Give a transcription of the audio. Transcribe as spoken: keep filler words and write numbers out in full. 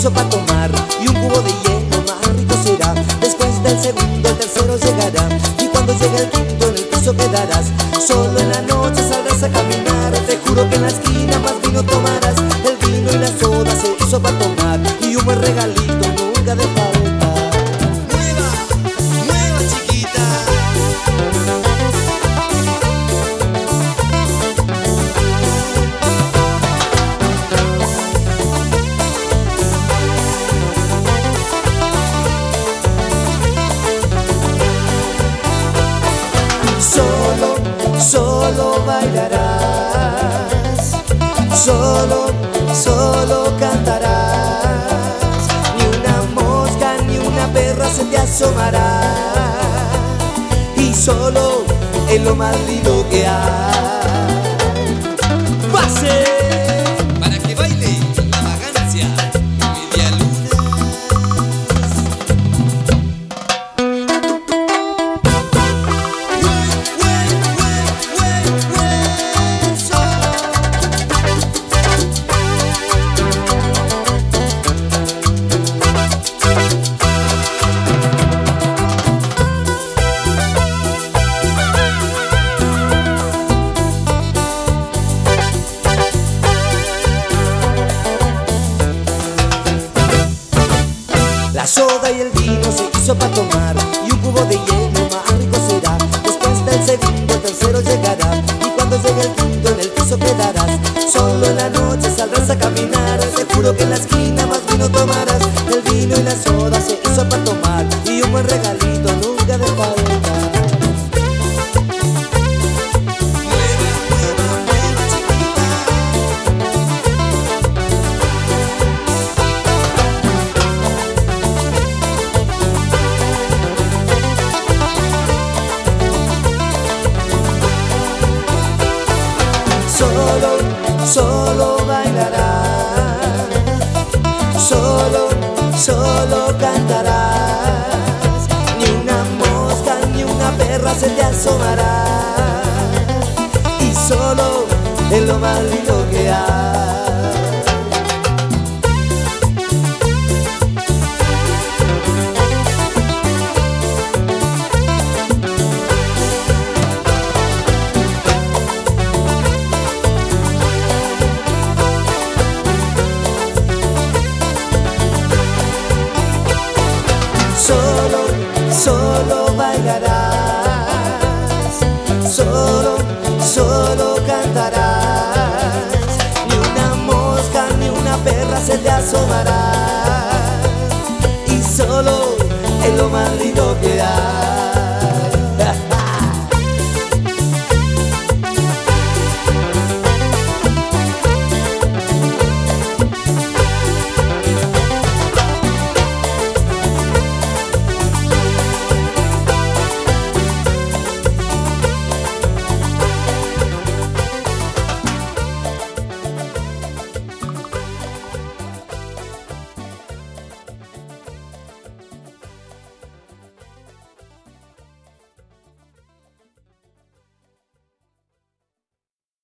hizo pa' tomar y un cubo de hielo más rico será. Después del segundo el tercero llegará, y cuando llegue el quinto en el piso quedarás. Solo en la noche saldrás a caminar, te juro que en la esquina más vino tomarás. El vino y la soda se hizo pa' tomar y un buen regalito nunca de falta. Mueva, mueva chiquita. Solo, solo bailarás, solo, solo cantarás. Ni una mosca ni una perra se te asomará, y solo es lo más lindo que hay. ¡Pase! Para que baile la vagancia, media luna. La soda y el vino se hizo pa' tomar y un cubo de hielo más rico será. Después del segundo el tercero llegará, y cuando llegue el quinto en el piso quedarás. Solo en la noche saldrás a caminar, te juro que en la esquina más vino tomarás. El vino y la soda se hizo pa' tomar y un buen regalito nunca de falta. Solo, solo bailarás, solo, solo cantarás. Ni una mosca ni una perra se te asomará, y solo es lo más lindo que hay. Solo, solo bailarás, solo, solo cantarás. Ni una mosca ni una perra se te asomará, y solo es lo más lindo que hay.